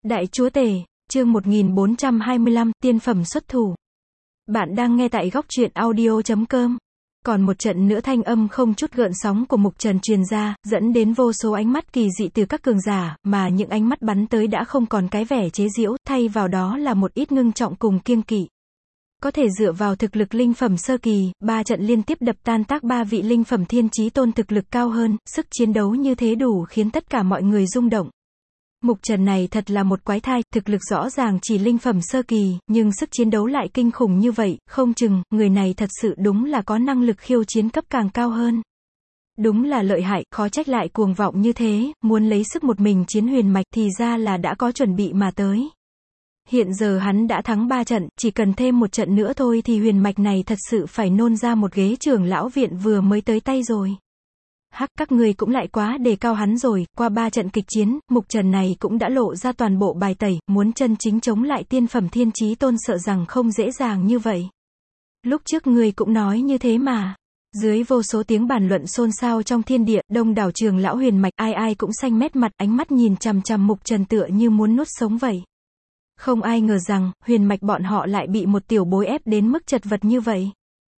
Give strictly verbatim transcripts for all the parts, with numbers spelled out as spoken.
Đại Chúa Tể, chương một nghìn bốn trăm hai mươi lăm, tiên phẩm xuất thủ. Bạn đang nghe tại góc truyện audio chấm com. Còn một trận nữa thanh âm không chút gợn sóng của Mục Trần truyền ra, dẫn đến vô số ánh mắt kỳ dị từ các cường giả, mà những ánh mắt bắn tới đã không còn cái vẻ chế giễu, thay vào đó là một ít ngưng trọng cùng kiêng kỵ. Có thể dựa vào thực lực linh phẩm sơ kỳ, ba trận liên tiếp đập tan tác ba vị linh phẩm thiên chí tôn thực lực cao hơn, sức chiến đấu như thế đủ khiến tất cả mọi người rung động. Mục Trần này thật là một quái thai, thực lực rõ ràng chỉ linh phẩm sơ kỳ, nhưng sức chiến đấu lại kinh khủng như vậy, không chừng, người này thật sự đúng là có năng lực khiêu chiến cấp càng cao hơn. Đúng là lợi hại, khó trách lại cuồng vọng như thế, muốn lấy sức một mình chiến huyền mạch, thì ra là đã có chuẩn bị mà tới. Hiện giờ hắn đã thắng ba trận, chỉ cần thêm một trận nữa thôi thì huyền mạch này thật sự phải nôn ra một ghế trưởng lão viện vừa mới tới tay rồi. Hắc, các người cũng lại quá đề cao hắn rồi, qua ba trận kịch chiến, Mục Trần này cũng đã lộ ra toàn bộ bài tẩy, muốn chân chính chống lại tiên phẩm thiên chí tôn sợ rằng không dễ dàng như vậy. Lúc trước người cũng nói như thế mà. Dưới vô số tiếng bàn luận xôn xao trong thiên địa, đông đảo trường lão huyền mạch, ai ai cũng xanh mét mặt, ánh mắt nhìn chằm chằm Mục Trần tựa như muốn nuốt sống vậy. Không ai ngờ rằng, huyền mạch bọn họ lại bị một tiểu bối ép đến mức chật vật như vậy.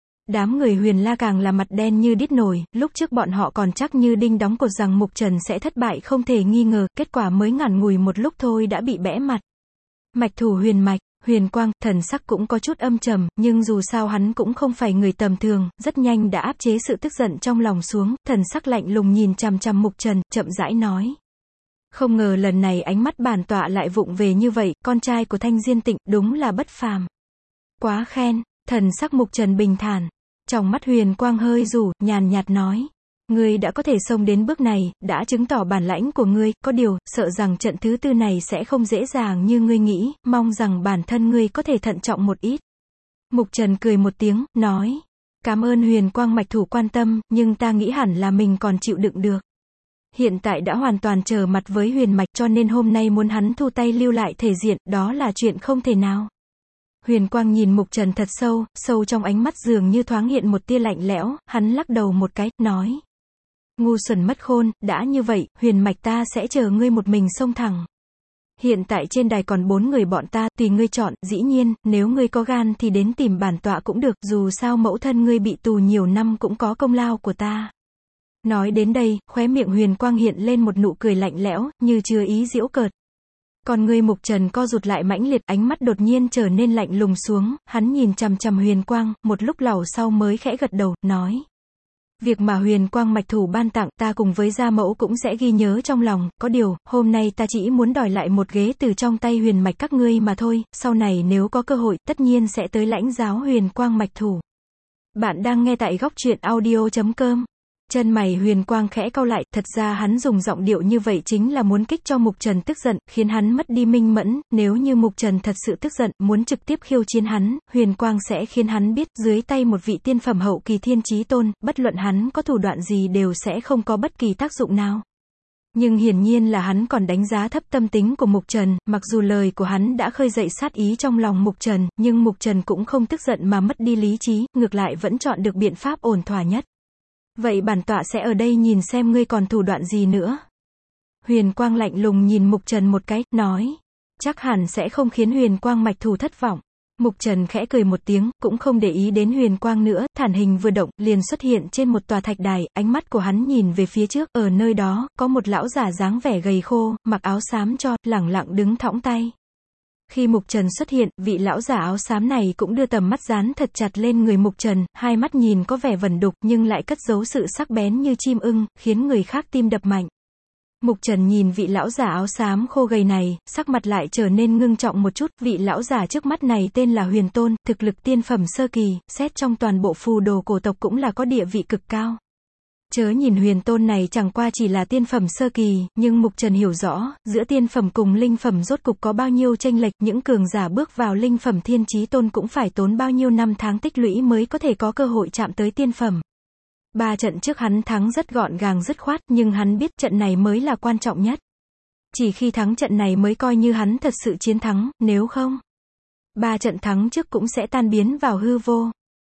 Đám người Huyền La càng là mặt đen như đít nổi, lúc trước bọn họ còn chắc như đinh đóng cột rằng Mục Trần sẽ thất bại không thể nghi ngờ, kết quả mới ngắn ngủi một lúc thôi đã bị bẽ mặt. Mạch thủ huyền mạch, Huyền Quang, thần sắc cũng có chút âm trầm, nhưng dù sao hắn cũng không phải người tầm thường, rất nhanh đã áp chế sự tức giận trong lòng xuống, thần sắc lạnh lùng nhìn chằm chằm Mục Trần, chậm rãi nói. Không ngờ lần này ánh mắt bản tọa lại vụng về như vậy, con trai của Thanh Diên Tịnh, đúng là bất phàm. Quá khen, thần sắc Mục Trần bình thản. Trong mắt Huyền Quang hơi rủ, nhàn nhạt nói. Ngươi đã có thể xông đến bước này, đã chứng tỏ bản lãnh của ngươi, có điều, sợ rằng trận thứ tư này sẽ không dễ dàng như ngươi nghĩ, mong rằng bản thân ngươi có thể thận trọng một ít. Mục Trần cười một tiếng, nói. Cảm ơn Huyền Quang mạch thủ quan tâm, nhưng ta nghĩ hẳn là mình còn chịu đựng được. Hiện tại đã hoàn toàn trở mặt với huyền mạch cho nên hôm nay muốn hắn thu tay lưu lại thể diện, đó là chuyện không thể nào. Huyền Quang nhìn Mục Trần thật sâu, sâu trong ánh mắt dường như thoáng hiện một tia lạnh lẽo, hắn lắc đầu một cái, nói. Ngu xuẩn mất khôn, đã như vậy, huyền mạch ta sẽ chờ ngươi một mình xông thẳng. Hiện tại trên đài còn bốn người bọn ta, tùy ngươi chọn, dĩ nhiên, nếu ngươi có gan thì đến tìm bản tọa cũng được, dù sao mẫu thân ngươi bị tù nhiều năm cũng có công lao của ta. Nói đến đây, khóe miệng Huyền Quang hiện lên một nụ cười lạnh lẽo, như chứa ý giễu cợt. Còn người Mục Trần co rụt lại mãnh liệt, ánh mắt đột nhiên trở nên lạnh lùng xuống, hắn nhìn chằm chằm Huyền Quang, một lúc lâu sau mới khẽ gật đầu, nói. Việc mà Huyền Quang mạch thủ ban tặng, ta cùng với gia mẫu cũng sẽ ghi nhớ trong lòng, có điều, hôm nay ta chỉ muốn đòi lại một ghế từ trong tay huyền mạch các ngươi mà thôi, sau này nếu có cơ hội, tất nhiên sẽ tới lãnh giáo Huyền Quang mạch thủ. Bạn đang nghe tại góc truyện audio chấm com. Chân mày Huyền Quang khẽ cau lại, thật ra hắn dùng giọng điệu như vậy chính là muốn kích cho Mục Trần tức giận, khiến hắn mất đi minh mẫn, nếu như Mục Trần thật sự tức giận, muốn trực tiếp khiêu chiến hắn, Huyền Quang sẽ khiến hắn biết, dưới tay một vị tiên phẩm hậu kỳ thiên chí tôn, bất luận hắn có thủ đoạn gì đều sẽ không có bất kỳ tác dụng nào. Nhưng hiển nhiên là hắn còn đánh giá thấp tâm tính của Mục Trần, mặc dù lời của hắn đã khơi dậy sát ý trong lòng Mục Trần, nhưng Mục Trần cũng không tức giận mà mất đi lý trí, ngược lại vẫn chọn được biện pháp ổn thỏa nhất. Vậy bản tọa sẽ ở đây nhìn xem ngươi còn thủ đoạn gì nữa. Huyền Quang lạnh lùng nhìn Mục Trần một cái, nói. Chắc hẳn sẽ không khiến Huyền Quang mạch thủ thất vọng. Mục Trần khẽ cười một tiếng, cũng không để ý đến Huyền Quang nữa, thản hình vừa động, liền xuất hiện trên một tòa thạch đài, ánh mắt của hắn nhìn về phía trước, ở nơi đó, có một lão giả dáng vẻ gầy khô, mặc áo xám cho, lẳng lặng đứng thõng tay. Khi Mục Trần xuất hiện, vị lão giả áo xám này cũng đưa tầm mắt dán thật chặt lên người Mục Trần, hai mắt nhìn có vẻ vẩn đục nhưng lại cất giấu sự sắc bén như chim ưng, khiến người khác tim đập mạnh. Mục Trần nhìn vị lão giả áo xám khô gầy này, sắc mặt lại trở nên ngưng trọng một chút, vị lão giả trước mắt này tên là Huyền Tôn, thực lực tiên phẩm sơ kỳ, xét trong toàn bộ phù đồ cổ tộc cũng là có địa vị cực cao. Chớ nhìn Huyền Tôn này chẳng qua chỉ là tiên phẩm sơ kỳ, nhưng Mục Trần hiểu rõ, giữa tiên phẩm cùng linh phẩm rốt cục có bao nhiêu chênh lệch, những cường giả bước vào linh phẩm thiên chí tôn cũng phải tốn bao nhiêu năm tháng tích lũy mới có thể có cơ hội chạm tới tiên phẩm. Ba trận trước hắn thắng rất gọn gàng dứt khoát, nhưng hắn biết trận này mới là quan trọng nhất. Chỉ khi thắng trận này mới coi như hắn thật sự chiến thắng, nếu không, ba trận thắng trước cũng sẽ tan biến vào hư vô.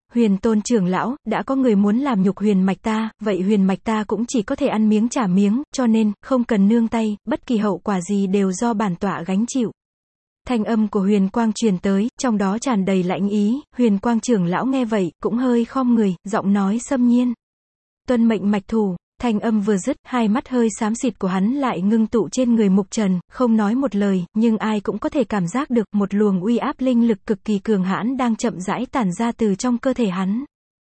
Huyền Tôn trưởng lão, đã có người muốn làm nhục huyền mạch ta, vậy huyền mạch ta cũng chỉ có thể ăn miếng trả miếng, cho nên, không cần nương tay, bất kỳ hậu quả gì đều do bản tọa gánh chịu. Thanh âm của Huyền Quang truyền tới, trong đó tràn đầy lãnh ý, Huyền Quang trưởng lão nghe vậy, cũng hơi khom người, giọng nói xâm nhiên. Tuân mệnh mạch thủ. Thanh âm vừa dứt, hai mắt hơi xám xịt của hắn lại ngưng tụ trên người Mục Trần, không nói một lời, nhưng ai cũng có thể cảm giác được một luồng uy áp linh lực cực kỳ cường hãn đang chậm rãi tản ra từ trong cơ thể hắn.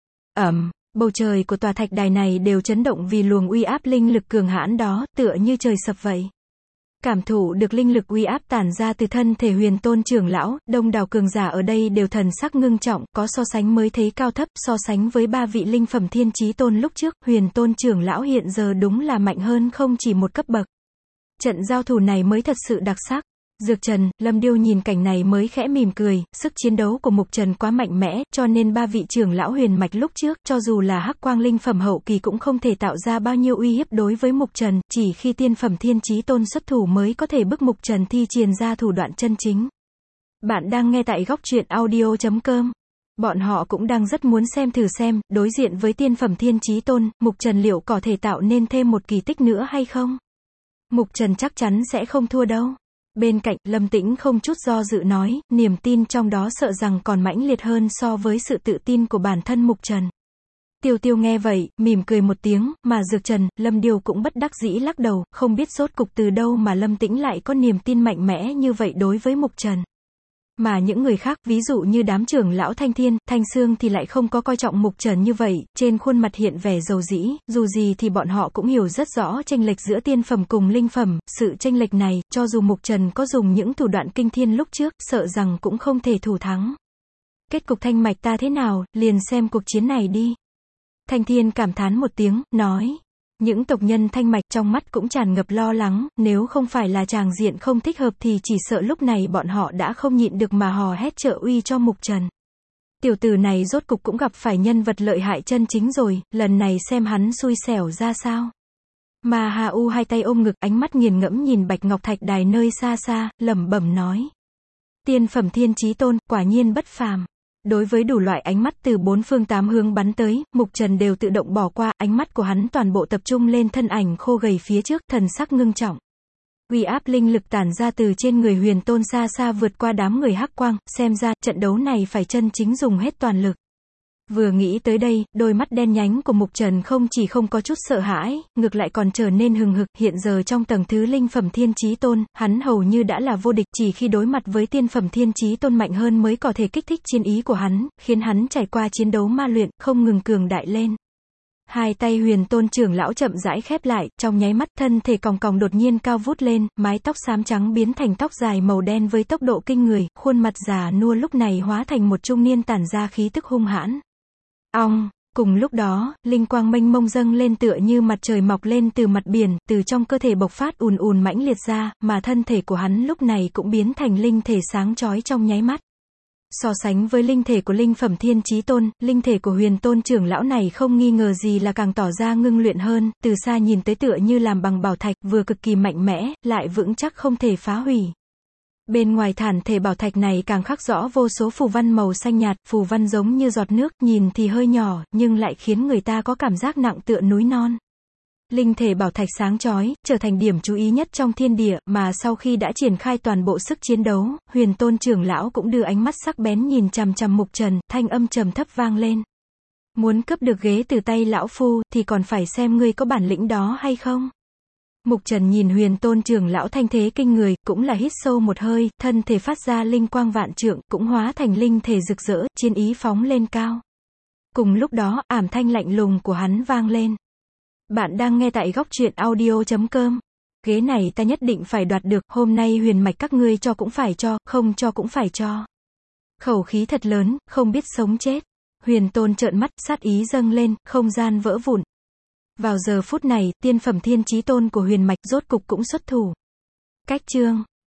Ầm, bầu trời của tòa thạch đài này đều chấn động vì luồng uy áp linh lực cường hãn đó, tựa như trời sập vậy. Cảm thụ được linh lực uy áp tản ra từ thân thể Huyền Tôn trưởng lão, đông đảo cường giả ở đây đều thần sắc ngưng trọng, có so sánh mới thấy cao thấp, so sánh với ba vị linh phẩm thiên chí tôn lúc trước, Huyền Tôn trưởng lão hiện giờ đúng là mạnh hơn không chỉ một cấp bậc. Trận giao thủ này mới thật sự đặc sắc. Dược Trần, Lâm Điêu nhìn cảnh này mới khẽ mỉm cười, sức chiến đấu của Mục Trần quá mạnh mẽ, cho nên ba vị trưởng lão huyền mạch lúc trước, cho dù là hắc quang linh phẩm hậu kỳ cũng không thể tạo ra bao nhiêu uy hiếp đối với Mục Trần, chỉ khi tiên phẩm thiên chí tôn xuất thủ mới có thể bức Mục Trần thi triển ra thủ đoạn chân chính. Bạn đang nghe tại góc truyện audio chấm com. Bọn họ cũng đang rất muốn xem thử xem, đối diện với tiên phẩm thiên chí tôn, Mục Trần liệu có thể tạo nên thêm một kỳ tích nữa hay không? Mục Trần chắc chắn sẽ không thua đâu. Bên cạnh, Lâm Tĩnh không chút do dự nói, niềm tin trong đó sợ rằng còn mãnh liệt hơn so với sự tự tin của bản thân Mục Trần. Tiêu Tiêu nghe vậy, mỉm cười một tiếng, mà Dược Trần, Lâm Điêu cũng bất đắc dĩ lắc đầu, không biết rốt cục từ đâu mà Lâm Tĩnh lại có niềm tin mạnh mẽ như vậy đối với Mục Trần. Mà những người khác, ví dụ như đám trưởng lão Thanh Thiên, Thanh Sương thì lại không có coi trọng Mục Trần như vậy, trên khuôn mặt hiện vẻ dầu dĩ, dù gì thì bọn họ cũng hiểu rất rõ chênh lệch giữa tiên phẩm cùng linh phẩm, sự chênh lệch này, cho dù Mục Trần có dùng những thủ đoạn kinh thiên lúc trước, sợ rằng cũng không thể thủ thắng. Kết cục thanh mạch ta thế nào, liền xem cuộc chiến này đi. Thanh Thiên cảm thán một tiếng, nói. Những tộc nhân thanh mạch trong mắt cũng tràn ngập lo lắng, nếu không phải là tràng diện không thích hợp thì chỉ sợ lúc này bọn họ đã không nhịn được mà hò hét trợ uy cho Mục Trần. Tiểu tử này rốt cục cũng gặp phải nhân vật lợi hại chân chính rồi, lần này xem hắn xui xẻo ra sao. Mà Hà U hai tay ôm ngực, ánh mắt nghiền ngẫm nhìn Bạch Ngọc Thạch Đài nơi xa xa, lẩm bẩm nói. Tiên phẩm thiên chí tôn, quả nhiên bất phàm. Đối với đủ loại ánh mắt từ bốn phương tám hướng bắn tới, Mục Trần đều tự động bỏ qua, ánh mắt của hắn toàn bộ tập trung lên thân ảnh khô gầy phía trước, thần sắc ngưng trọng. Uy áp linh lực tản ra từ trên người Huyền Tôn xa xa vượt qua đám người hắc quang, xem ra, trận đấu này phải chân chính dùng hết toàn lực. Vừa nghĩ tới đây, đôi mắt đen nhánh của Mục Trần không chỉ không có chút sợ hãi, ngược lại còn trở nên hừng hực, hiện giờ trong tầng thứ linh phẩm thiên chí tôn, hắn hầu như đã là vô địch, chỉ khi đối mặt với tiên phẩm thiên chí tôn mạnh hơn mới có thể kích thích chiến ý của hắn, khiến hắn trải qua chiến đấu ma luyện, không ngừng cường đại lên. Hai tay Huyền Tôn trưởng lão chậm rãi khép lại, trong nháy mắt thân thể còng còng đột nhiên cao vút lên, mái tóc xám trắng biến thành tóc dài màu đen với tốc độ kinh người, khuôn mặt già nua lúc này hóa thành một trung niên tản ra khí tức hung hãn. Ong, cùng lúc đó, linh quang mênh mông dâng lên tựa như mặt trời mọc lên từ mặt biển, từ trong cơ thể bộc phát ùn ùn mãnh liệt ra, mà thân thể của hắn lúc này cũng biến thành linh thể sáng chói trong nháy mắt. So sánh với linh thể của linh phẩm thiên chí tôn, linh thể của Huyền Tôn trưởng lão này không nghi ngờ gì là càng tỏ ra ngưng luyện hơn, từ xa nhìn tới tựa như làm bằng bảo thạch, vừa cực kỳ mạnh mẽ, lại vững chắc không thể phá hủy. Bên ngoài thản thể bảo thạch này càng khắc rõ vô số phù văn màu xanh nhạt, phù văn giống như giọt nước, nhìn thì hơi nhỏ, nhưng lại khiến người ta có cảm giác nặng tựa núi non. Linh thể bảo thạch sáng chói, trở thành điểm chú ý nhất trong thiên địa, mà sau khi đã triển khai toàn bộ sức chiến đấu, Huyền Tôn trưởng lão cũng đưa ánh mắt sắc bén nhìn chằm chằm Mục Trần, thanh âm trầm thấp vang lên. Muốn cướp được ghế từ tay lão phu, thì còn phải xem ngươi có bản lĩnh đó hay không. Mục Trần nhìn Huyền Tôn trưởng lão thanh thế kinh người, cũng là hít sâu một hơi, thân thể phát ra linh quang vạn trượng, cũng hóa thành linh thể rực rỡ, chiến ý phóng lên cao. Cùng lúc đó, ảm thanh lạnh lùng của hắn vang lên. Bạn đang nghe tại góc truyện audio chấm com. Ghế này ta nhất định phải đoạt được, hôm nay huyền mạch các ngươi cho cũng phải cho, không cho cũng phải cho. Khẩu khí thật lớn, không biết sống chết. Huyền Tôn trợn mắt, sát ý dâng lên, không gian vỡ vụn. Vào giờ phút này, tiên phẩm thiên chí tôn của huyền mạch rốt cục cũng xuất thủ. Cách chương